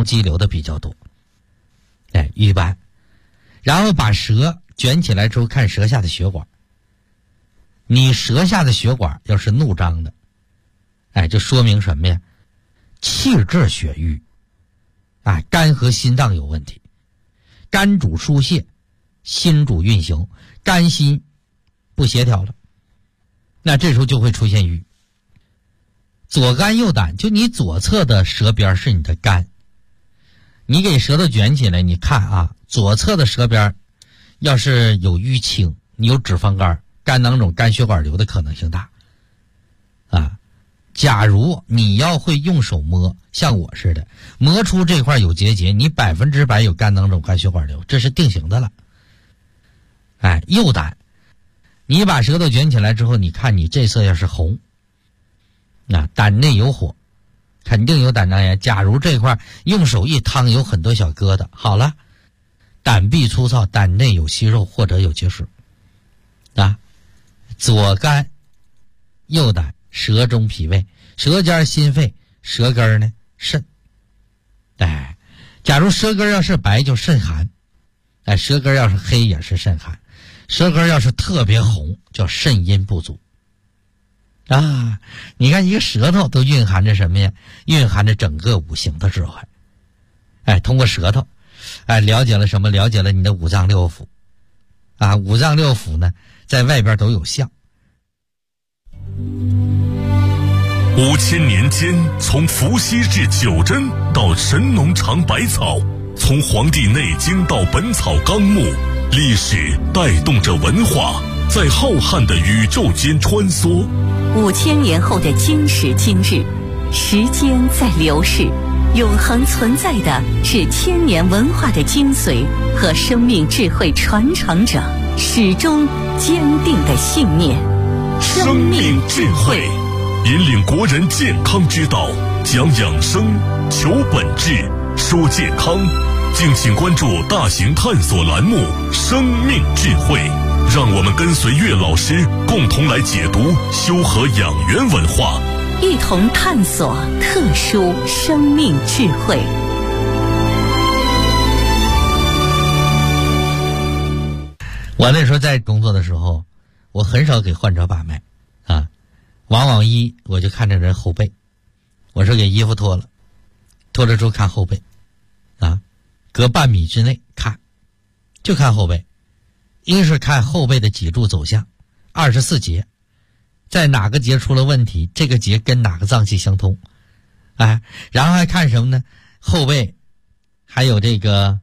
肌瘤的比较多。瘀斑。然后把舌卷起来之后，看舌下的血管。你舌下的血管要是怒张的，就说明什么呀？气滞血瘀，肝和心脏有问题。肝主疏泄，心主运行，肝心不协调了，那这时候就会出现瘀。左肝右胆，就你左侧的舌边是你的肝，你给舌头卷起来，你看左侧的舌边要是有淤青，你有脂肪肝、肝囊肿、肝血管瘤的可能性大。假如你要会用手摸，像我似的摸出这块有结节，你100%有肝囊肿、肝血管瘤，这是定型的了。右胆，你把舌头卷起来之后，你看你这侧要是红，胆内有火，肯定有胆囊炎。假如这块用手一烫有很多小疙瘩，好了，胆壁粗糙，胆内有息肉或者有结石。左肝右胆，舌中脾胃，舌尖心肺，舌根呢肾。假如舌根要是白就肾寒，舌根要是黑也是肾寒，舌根要是特别红叫肾阴不足。你看一个舌头都蕴含着什么呀？蕴含着整个五行的智慧。通过舌头了解了什么？了解了你的五脏六腑。五脏六腑呢在外边都有象。 5000年间，从伏羲至九针到神农尝百草，从《黄帝内经》到《本草纲目》，历史带动着文化在浩瀚的宇宙间穿梭。 5000年后的今时今日，时间在流逝，永恒存在的是千年文化的精髓和生命智慧传承者始终坚定的信念。 生命智慧引领国人健康之道，讲养生，求本质，说健康。敬请关注大型探索栏目《生命智慧》，让我们跟随岳老师共同来解读修和养元文化， 一同探索特殊生命智慧。 我那时候在工作的时候，我很少给患者把脉往往我就看这人后背，我说给衣服脱了，脱了之后看后背隔半米之内看，就看后背。一是看后背的脊柱走向，24节，在哪个节出了问题，这个节跟哪个脏器相通。然后还看什么呢？后背还有这个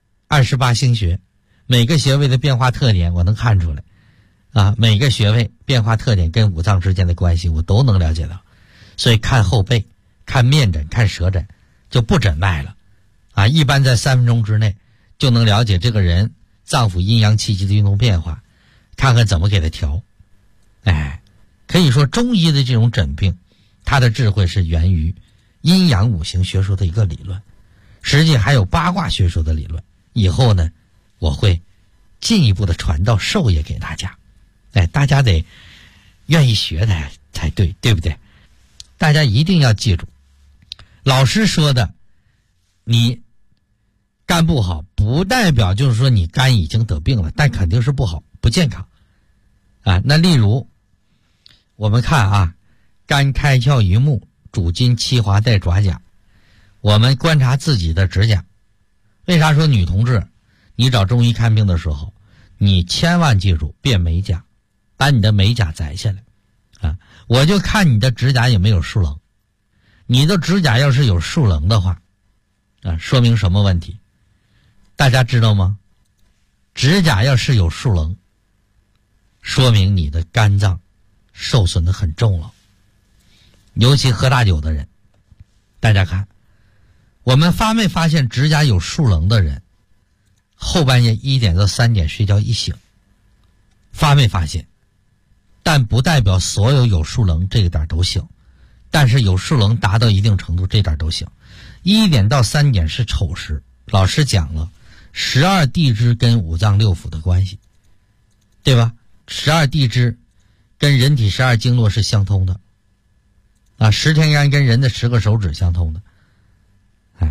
28星穴，每个穴位的变化特点我能看出来每个穴位变化特点跟五脏之间的关系我都能了解到。所以看后背，看面诊，看舌诊就不诊脉了一般在3分钟之内就能了解这个人脏腑阴阳气机的运动变化，看看怎么给他调。可以说中医的这种诊病，它的智慧是源于阴阳五行学说的一个理论，实际还有八卦学说的理论。以后呢，我会进一步的传到授业给大家。大家得愿意学的才对，对不对？大家一定要记住，老师说的，你肝不好，不代表就是说你肝已经得病了，但肯定是不好，不健康那例如我们看肝开窍于目，主筋七华带爪甲。我们观察自己的指甲，为啥说女同志你找中医看病的时候，你千万记住别美甲，把你的美甲摘下来我就看你的指甲有没有竖棱。你的指甲要是有竖棱的话说明什么问题？大家知道吗？指甲要是有竖棱，说明你的肝脏受损的很重了。尤其喝大酒的人，大家看，我们发没发现指甲有竖棱的人后半夜1点到3点睡觉一醒？发没发现？但不代表所有有竖棱这个点都醒，但是有竖棱达到一定程度这点都醒。1点到3点是丑时，老师讲了12地支跟五脏六腑的关系，对吧？12地支跟人体12经络是相通的10天干跟人的10个手指相通的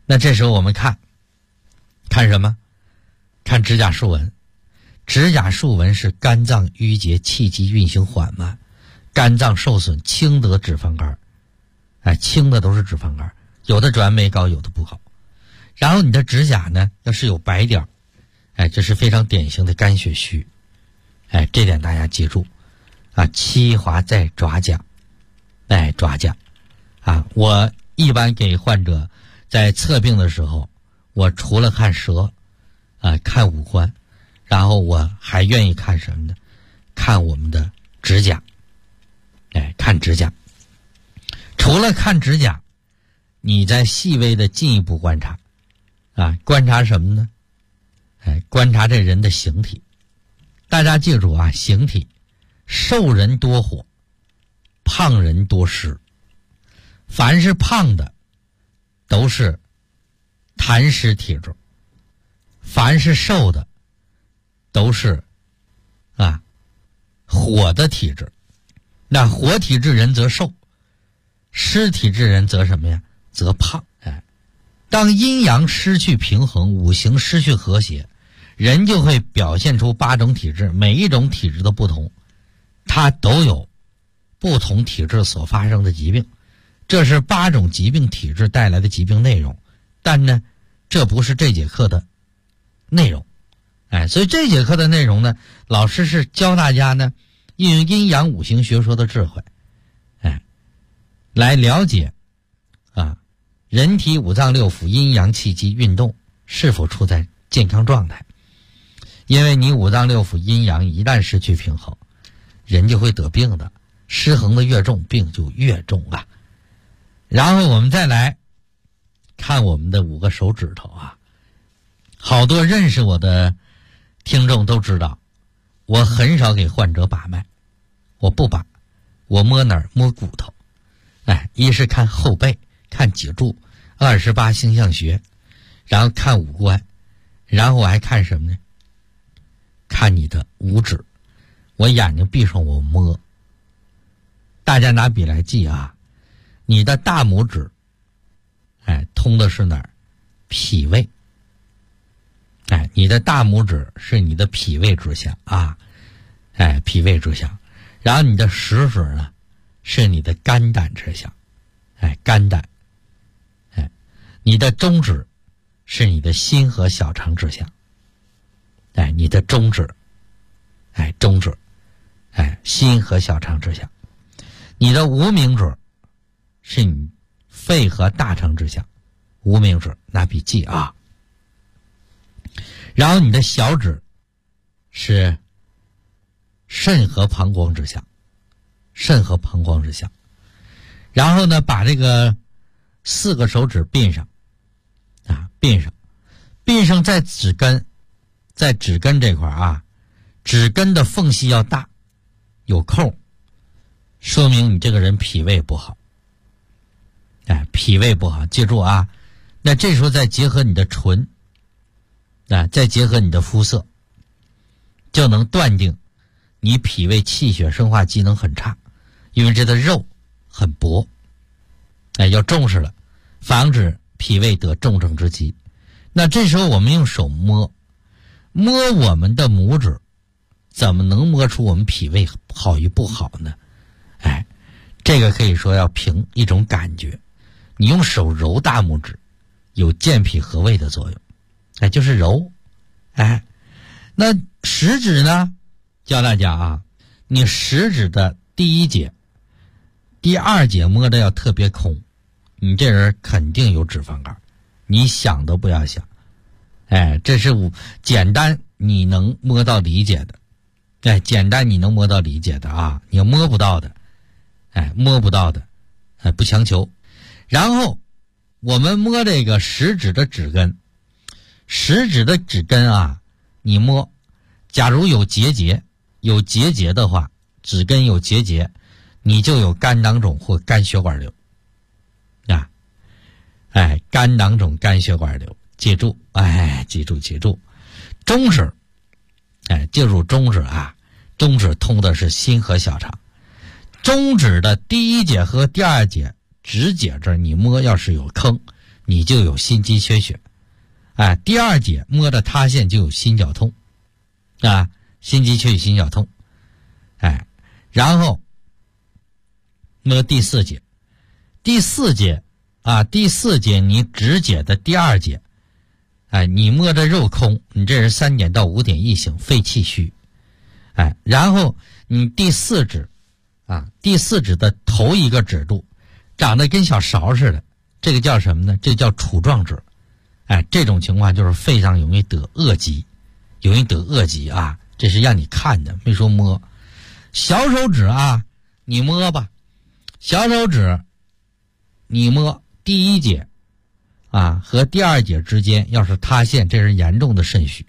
那这时候我们看什么？看指甲竖纹。指甲竖纹是肝脏淤结，气机运行缓慢，肝脏受损，轻得脂肪肝。轻的都是脂肪肝，有的转酶高，有的不高。然后你的指甲呢，要是有白点，这是非常典型的肝血虚。这点大家记住啊，七划在爪甲。爪甲啊，我一般给患者在测病的时候，我除了看舌看五官，然后我还愿意看什么呢？看我们的指甲。看指甲。除了看指甲，你再细微的进一步观察观察什么呢？观察这人的形体。大家记住啊，形体，瘦人多火，胖人多湿。凡是胖的都是痰湿体质，凡是瘦的都是火的体质。那火体质人则瘦，湿体质人则什么呀？则胖。当阴阳失去平衡，五行失去和谐，人就会表现出8种体质。每一种体质的不同，它都有不同体质所发生的疾病。这是8种疾病体质带来的疾病内容，但呢，这不是这节课的内容。所以这节课的内容呢，老师是教大家呢，运用阴阳五行学说的智慧，来了解人体五脏六腑阴阳气机运动是否处在健康状态。因为你五脏六腑阴阳一旦失去平衡，人就会得病的，失衡的越重，病就越重啊。然后我们再来看我们的5个手指头好多认识我的听众都知道，我很少给患者把脉，我不把，我摸哪儿？摸骨头。一是看后背，看脊柱，28星象学，然后看五官，然后我还看什么呢？看你的五指。我眼睛闭上，我摸。大家拿笔来记啊，你的大拇指通的是哪儿？脾胃。你的大拇指是你的脾胃之象脾胃之象。然后你的食指呢，是你的肝胆之象肝胆。你的中指是你的心和小肠之象你的中指中指心和小肠之象。你的无名指是你肺和大肠之象，无名指拿笔记啊。然后你的小指是肾和膀胱之象，肾和膀胱之象。然后呢，把这个4个手指并上并上在指根，在指根这块指根的缝隙要大，有空，说明你这个人脾胃不好脾胃不好，记住啊。那这时候再结合你的唇再结合你的肤色，就能断定你脾胃气血生化机能很差，因为这的肉很薄要重视了，防止脾胃得重症之疾。那这时候我们用手摸我们的拇指，怎么能摸出我们脾胃好与不好呢？这个可以说要凭一种感觉。你用手揉大拇指，有健脾和胃的作用就是揉那食指呢，教大家你食指的第1节第2节摸的要特别空，你这人肯定有脂肪肝，你想都不要想这是简单你能摸到理解的简单你能摸到理解的你摸不到的摸不到的不强求。然后我们摸这个食指的指根，食指的指根你摸，假如有结节的话，指根有结节，你就有肝囊肿或肝血管瘤肝囊肿肝血管瘤。记住记住中指记住中指中指通的是心和小肠。中指的第1节和第2节指节这儿你摸，要是有坑， 你就有心肌缺血。第二节摸着塌陷就有心绞痛，心肌缺血心绞痛。然后摸第四节，第四节你指解的第二节，你摸着肉空，你这是3点到5点一醒，肺气虚。然后你第四指的头一个指肚长得跟小勺似的，这个叫什么呢？这叫杵状指。这种情况就是肺上容易得恶疾，这是让你看的，没说摸。小手指你摸吧，小手指你摸第一节和第二节之间要是塌陷，这是严重的肾虚，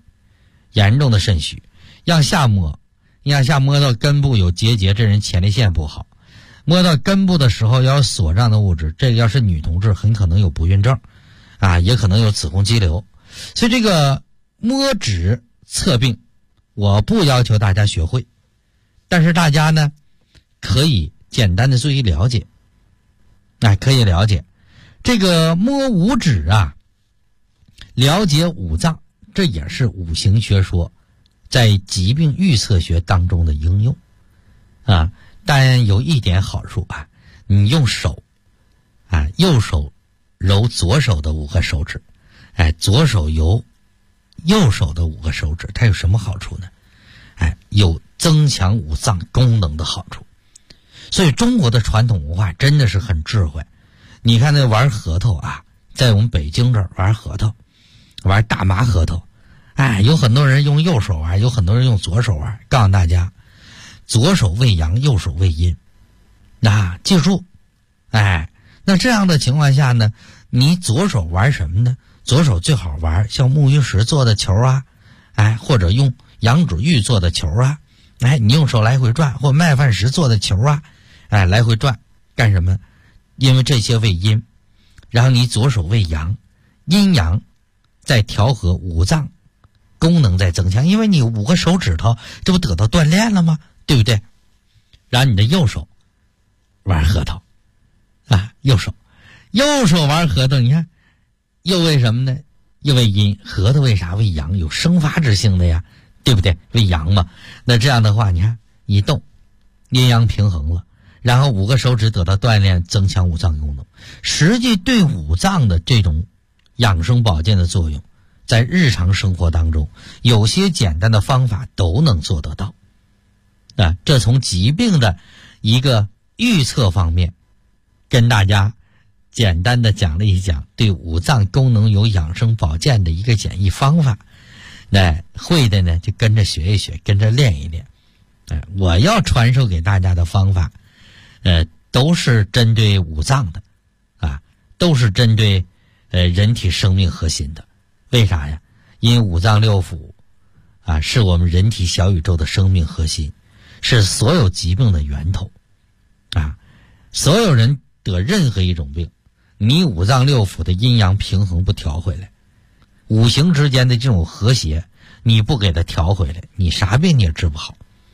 向下摸到根部有结节，这人前列腺不好。摸到根部的时候要有锁胀的物质，这个要是女同志很可能有不孕症也可能有子宫肌瘤。所以这个摸指测病我不要求大家学会，但是大家呢可以简单的做一了解。可以了解这个摸五指了解五脏，这也是五行学说在疾病预测学当中的应用但有一点好处你用手右手揉左手的5个手指，左手揉右手的5个手指，它有什么好处呢？有增强五脏功能的好处。所以中国的传统文化真的是很智慧。你看那玩核桃在我们北京这儿玩核桃，玩大麻核桃，有很多人用右手玩，有很多人用左手玩。告诉大家，左手为阳，右手为阴。记住，那这样的情况下呢，你左手玩什么呢？左手最好玩像木鱼石做的球或者用羊脂玉做的球你用手来回转，或麦饭石做的球来回转干什么？因为这些为阴，然后你左手为阳，阴阳在调和，五脏功能在增强，因为你5个手指头，这不得到锻炼了吗？对不对？然后你的右手玩核桃右手玩核桃，你看又为什么呢？又为阴。核桃为啥？为阳，有生发之性的呀，对不对？为阳嘛。那这样的话，你看一动，阴阳平衡了，然后5个手指得到锻炼，增强五脏功能。实际对五脏的这种养生保健的作用，在日常生活当中有些简单的方法都能做得到。这从疾病的一个预测方面跟大家简单的讲了一讲对五脏功能有养生保健的一个简易方法。会的呢就跟着学一学，跟着练一练。我要传授给大家的方法都是针对五脏的都是针对人体生命核心的。为啥呀？因为五脏六腑是我们人体小宇宙的生命核心，是所有疾病的源头所有人得任何一种病，你五脏六腑的阴阳平衡不调回来，五行之间的这种和谐你不给它调回来，你啥病你也治不好。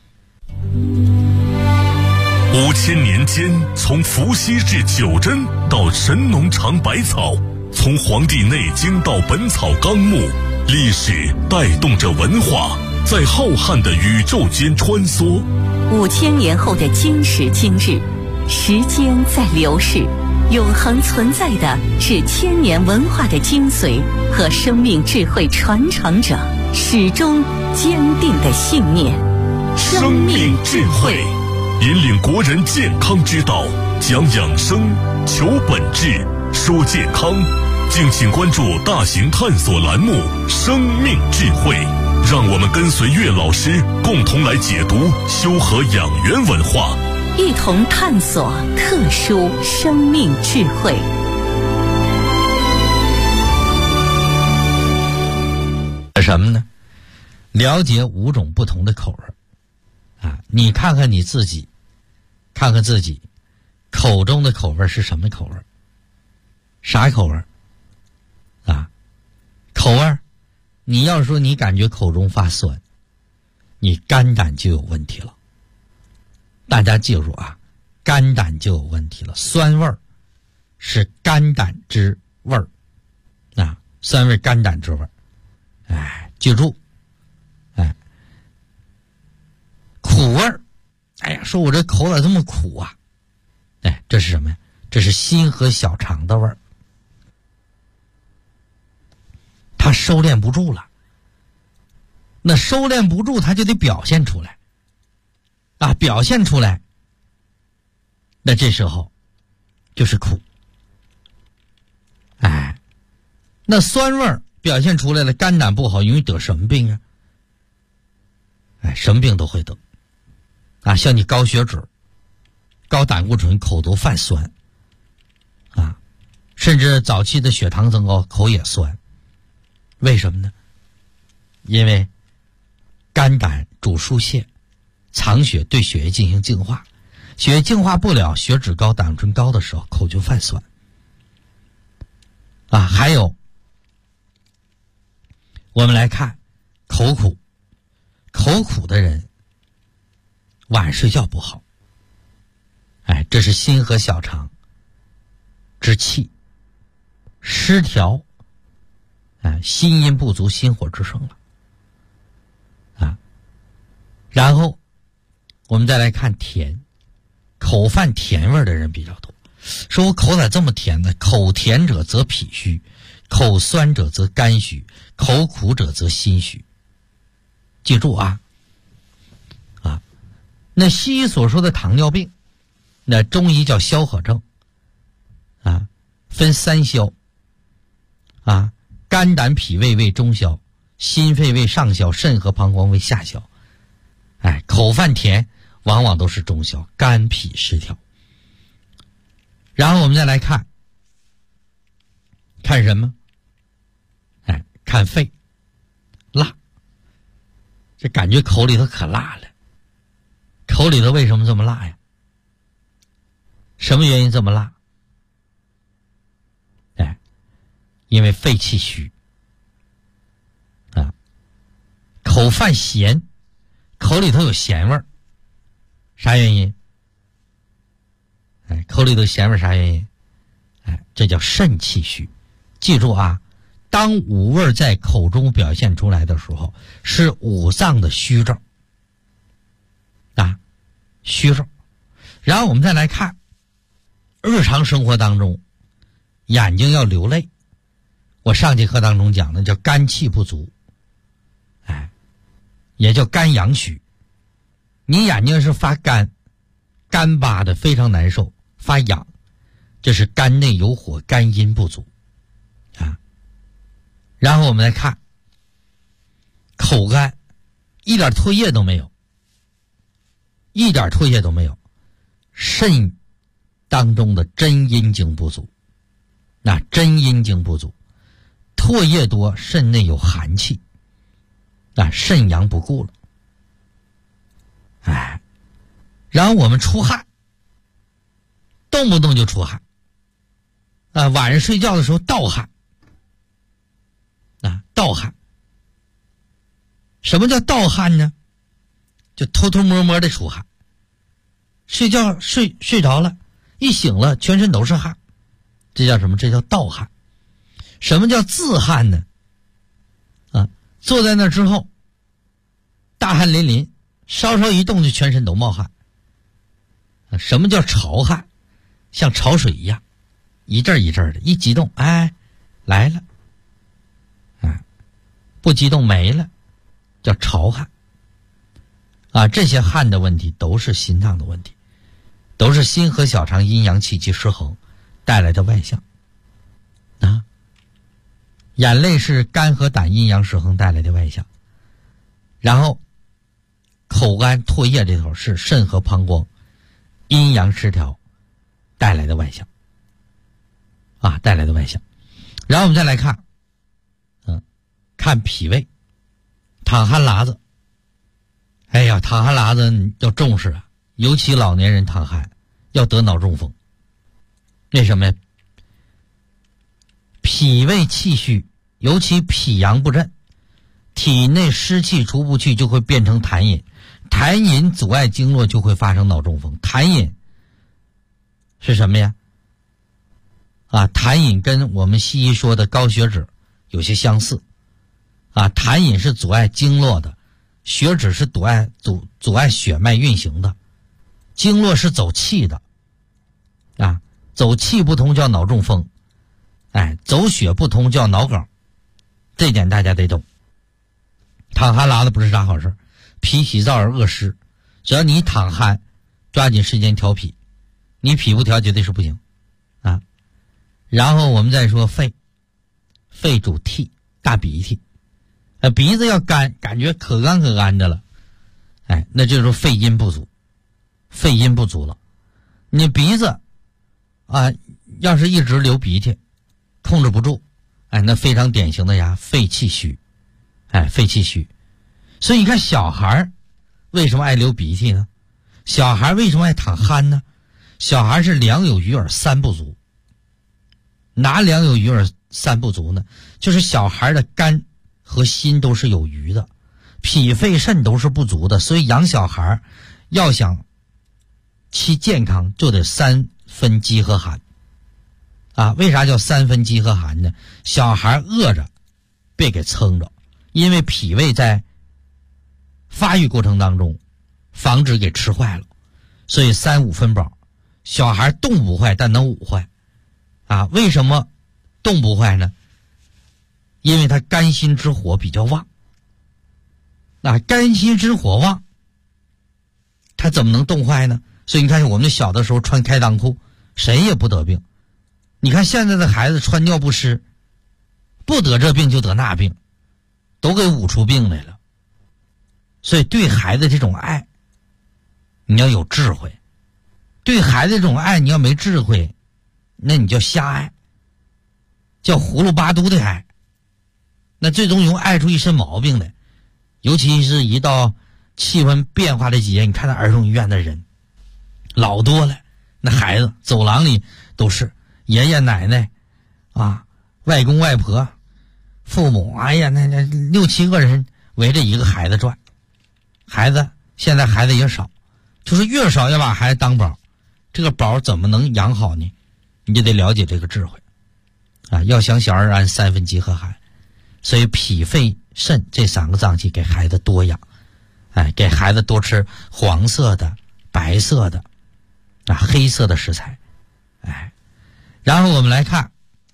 5000年间，从伏羲治九针到神农尝百草，从《黄帝内经》到《本草纲目》，历史带动着文化在浩瀚的宇宙间穿梭。 5000年后的今时今日，时间在流逝，永恒存在的是千年文化的精髓和生命智慧传承者始终坚定的信念。 生命智慧引领国人健康之道，讲养生，求本质，说健康。敬请关注大型探索栏目《生命智慧》，让我们跟随岳老师共同来解读修和养元文化， 一同探索特殊生命智慧。 什么呢？了解5种不同的口味你看看你自己，看看自己口中的口味是什么口味？啥口味口味，你要说你感觉口中发酸，你肝胆就有问题了。大家记住肝胆就有问题了。酸味儿是肝胆之味儿酸味肝胆之味。哎，记住，哎，苦味儿，哎呀，说我这口咋这么苦啊？哎，这是什么呀？这是心和小肠的味儿，它收敛不住了。那收敛不住，它就得表现出来啊，表现出来，那这时候就是苦。哎，那酸味儿表现出来了，肝胆不好，容易得什么病啊？哎，什么病都会得啊，像你高血脂、高胆固醇，口都泛酸啊，甚至早期的血糖增高，口也酸。为什么呢？因为肝胆主疏泄，藏血，对血液进行净化，血液净化不了，血脂高、胆固醇高的时候，口就泛酸啊。还有我们来看口苦，口苦的人晚上睡觉不好，哎，这是心和小肠之气失调，哎，心阴不足，心火之盛了啊。然后我们再来看甜，口泛甜味的人比较多。说我口咋这么甜呢？口甜者则脾虚，口酸者则肝虚，口苦者则心虚。记住啊，那西医所说的糖尿病，那中医叫消渴症啊，分三消啊，肝胆脾胃为中消，心肺为上消，肾和膀胱为下消。哎，口泛甜往往都是中消，肝脾失调。然后我们再来看什么？哎，看肺，辣，这感觉口里头可辣了。口里头为什么这么辣呀？什么原因这么辣？哎，因为肺气虚啊。口泛咸，口里头有咸味儿，啥原因？哎，口里头咸味啥原因？哎，这叫肾气虚。记住啊，当五味在口中表现出来的时候，是五脏的虚症啊，虚症。然后我们再来看日常生活当中，眼睛要流泪。我上节课当中讲的叫肝气不足，哎，也叫肝阳虚。你眼睛是发干巴的，非常难受，发痒，这是肝内有火，肝阴不足啊。然后我们来看口干，一点唾液都没有，一点唾液都没有，肾当中的真阴经不足。那真阴经不足，唾液多，肾内有寒气，那肾阳不顾了。哎，然后我们出汗，动不动就出汗啊，晚上睡觉的时候盗汗啊，盗汗。什么叫盗汗呢？就偷偷摸摸的出汗。睡觉睡着了，一醒了全身都是汗，这叫什么？这叫盗汗。什么叫自汗呢？啊，坐在那之后大汗淋漓，稍稍一动就全身都冒汗。啊，什么叫潮汗？像潮水一样，一阵一阵的，一激动，哎，来了，啊，不激动没了，叫潮汗。啊，这些汗的问题都是心脏的问题，都是心和小肠阴阳气机失衡带来的外象。啊，眼泪是肝和胆阴阳失衡带来的外象，然后口干唾液这头是肾和膀胱阴阳失调带来的外象啊，带来的外象。然后我们再来看看脾胃，淌汗喇子。哎呀，淌汗喇子要重视啊，尤其老年人淌汗要得脑中风。为什么呀？脾胃气虚，尤其脾阳不振，体内湿气除不去，就会变成痰饮，痰饮阻碍经络，就会发生脑中风。痰饮是什么呀？啊，痰饮跟我们西医说的高血脂、 有些相似啊。痰饮是阻碍经络的，血脂是阻碍血脉运行的，经络是走气的啊，走气不通叫脑中风，走血不通叫脑梗，这点大家得懂。淌汗拉的不是啥好事，脾喜燥而恶湿，只要你淌汗，抓紧时间调脾，你脾不调绝对是不行啊。然后我们再说肺，肺主涕，大鼻涕，鼻子要干，感觉可干的了，那就是肺阴不足，肺阴不足了。你鼻子啊，要是一直流鼻涕，控制不住，那非常典型的呀，肺气虚，肺气虚。所以你看小孩为什么爱流鼻涕呢？小孩为什么爱淌汗呢？小孩是两有余而三不足。哪两有余而三不足呢？就是小孩的肝和心都是有余的，脾肺肾都是不足的。所以养小孩要想其健康，就得三分饥和寒啊。为啥叫三分饥和寒呢？小孩饿着别给撑着，因为脾胃在发育过程当中防止给吃坏了，所以三五分饱。小孩冻不坏，但能捂坏啊。为什么冻不坏呢？因为他肝心之火比较旺，肝心之火旺，他怎么能冻坏呢？所以你看我们小的时候穿开裆裤，谁也不得病。你看现在的孩子穿尿不湿，不得这病就得那病，都给捂出病来了。所以对孩子这种爱，你要有智慧。对孩子这种爱，你要没智慧，那你叫瞎爱，叫葫芦巴嘟的爱，那最终容易爱出一身毛病来。尤其是一到气温变化的季节，你看那儿童医院的人老多了，那孩子走廊里都是爷爷奶奶啊，外公外婆、父母，哎呀，那6、7个人围着一个孩子转。现在孩子也少，就是越少要把孩子当宝，这个宝怎么能养好呢？你就得了解这个智慧啊！要想小儿安，三分饥和寒，所以脾肺肾这3个脏器给孩子多养，给孩子多吃黄色的、白色的黑色的食材，然后我们来看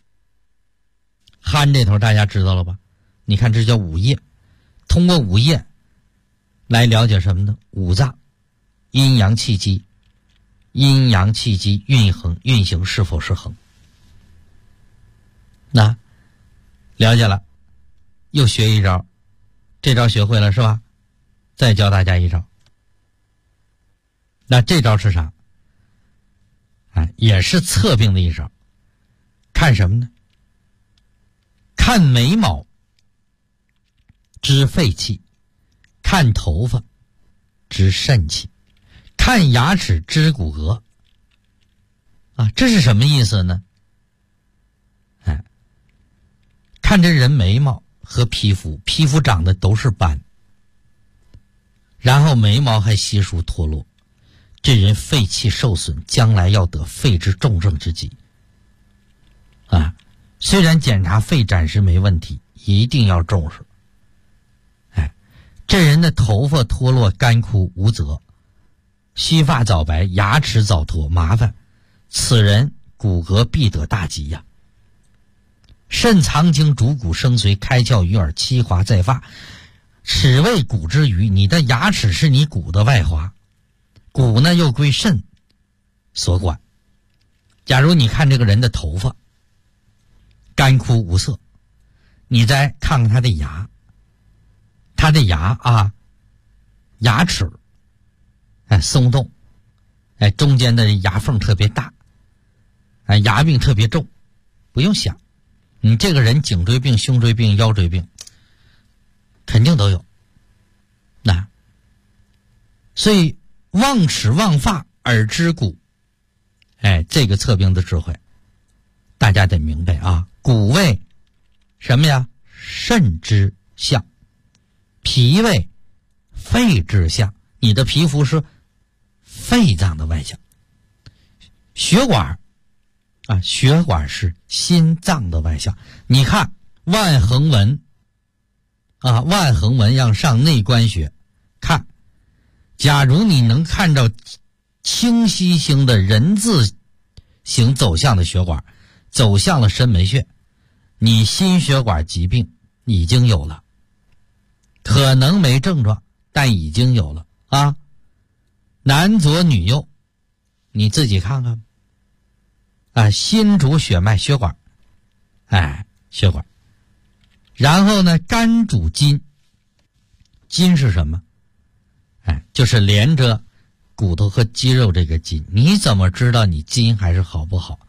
汗这头，大家知道了吧？你看这叫五液，通过五液来了解什么呢？五脏阴阳气机，阴阳气机运行是否是衡。那了解了，又学一招，这招学会了是吧？再教大家一招。那这招是啥？也是测病的一招。看什么呢？看眉毛知肺气，看头发知肾气，看牙齿知骨骼这是什么意思呢？看这人眉毛和皮肤长得都是斑，然后眉毛还稀疏脱落，这人肺气受损，将来要得肺之重症之疾虽然检查肺暂时没问题，一定要重视。这人的头发脱落，干枯无泽，须发早白，牙齿早脱，麻烦，此人骨骼必得大疾呀。肾藏精，主骨生髓，开窍于耳，七华在发，齿为骨之余。你的牙齿是你骨的外华，骨呢又归肾所管。假如你看这个人的头发干枯无色，你再看看他的牙，牙齿松动，中间的牙缝特别大，牙病特别重，不用想，你这个人颈椎病、胸椎病、腰椎病肯定都有。所以望齿望发耳知骨，这个测病的智慧大家得明白啊。骨为什么呀？肾之象，脾为肺之象，你的皮肤是肺脏的外象。血管是心脏的外象。你看万横纹万横纹要上内关穴看，假如你能看到清晰型的人字形走向的血管，走向了深门穴，你心血管疾病已经有了，可能没症状，但已经有了啊。男左女右，你自己看看心主血脉血管，血管。然后呢，肝主筋，筋是什么？就是连着骨头和肌肉这个筋。你怎么知道你筋还是好不好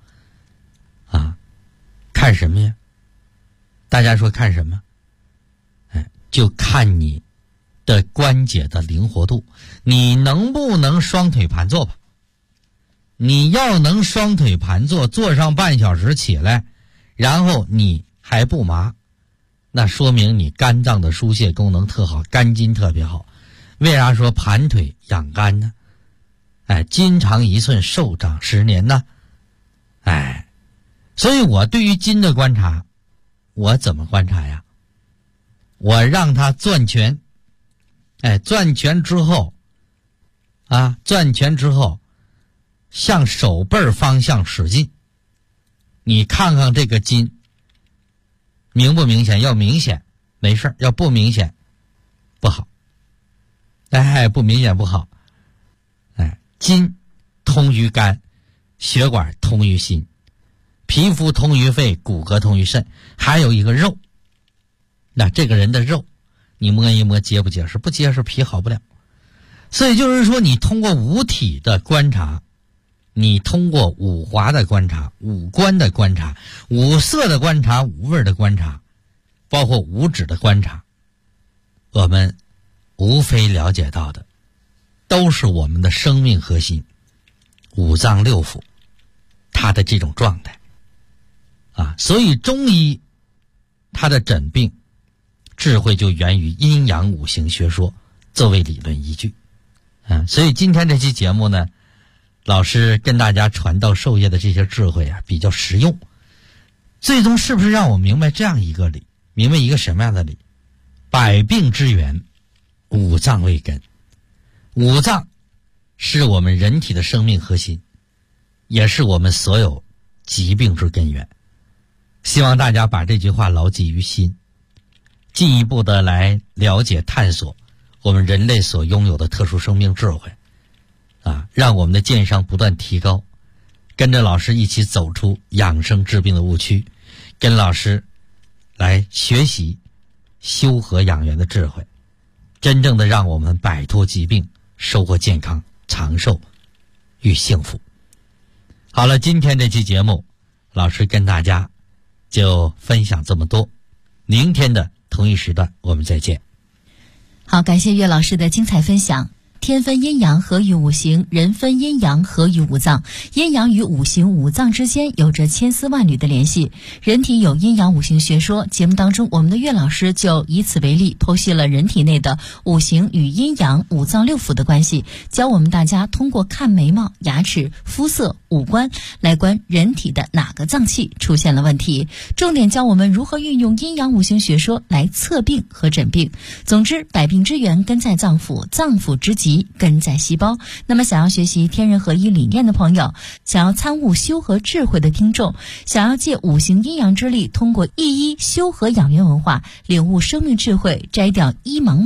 看什么呀？大家说看什么？就看你的关节的灵活度，你能不能双腿盘坐吧？你要能双腿盘坐，坐上半小时起来，然后你还不麻，那说明你肝脏的疏泄功能特好，肝筋特别好。为啥说盘腿养肝呢？筋长1寸，寿长10年呢。所以我对于筋的观察，我怎么观察呀？我让它攥拳，攥拳之后向手背方向使劲，你看看这个筋明不明显？要明显没事，要不明显不好。不明显不好。筋通于肝，血管通于心，皮肤通于肺，骨骼通于肾，还有一个肉。那这个人的肉你摸一摸结不结实？不结实皮好不了。所以就是说，你通过五体的观察，你通过五华的观察，五官的观察，五色的观察，五味的观察，包括五指的观察，我们无非了解到的都是我们的生命核心五脏六腑它的这种状态所以中医它的诊病智慧就源于阴阳五行学说作为理论依据所以今天这期节目呢，老师跟大家传道授业的这些智慧比较实用，最终是不是让我明白这样一个理？明白一个什么样的理？百病之源，五脏为根。五脏是我们人体的生命核心，也是我们所有疾病之根源。希望大家把这句话牢记于心，进一步的来了解探索我们人类所拥有的特殊生命智慧让我们的健商不断提高，跟着老师一起走出养生治病的误区，跟老师来学习修和养元的智慧，真正的让我们摆脱疾病，收获健康、长寿与幸福。好了，今天这期节目老师跟大家就分享这么多，明天的同一时段我们再见。 好，感谢岳老师的精彩分享。天分阴阳合于五行，人分阴阳合于五脏。阴阳与五行五脏之间有着千丝万缕的联系。人体有阴阳五行学说，节目当中我们的岳老师就以此为例，剖析了人体内的五行与阴阳五脏六腑的关系，教我们大家通过看眉毛、牙齿、肤色、五官来观人体的哪个脏器出现了问题，重点教我们如何运用阴阳五行学说来测病和诊病。总之，百病之源根在脏腑，脏腑之疾根在细胞。那么想要学习天人合一理念的朋友，想要参悟修和智慧的听众，想要借五行阴阳之力，通过一修和养元文化领悟生命智慧，摘掉一盲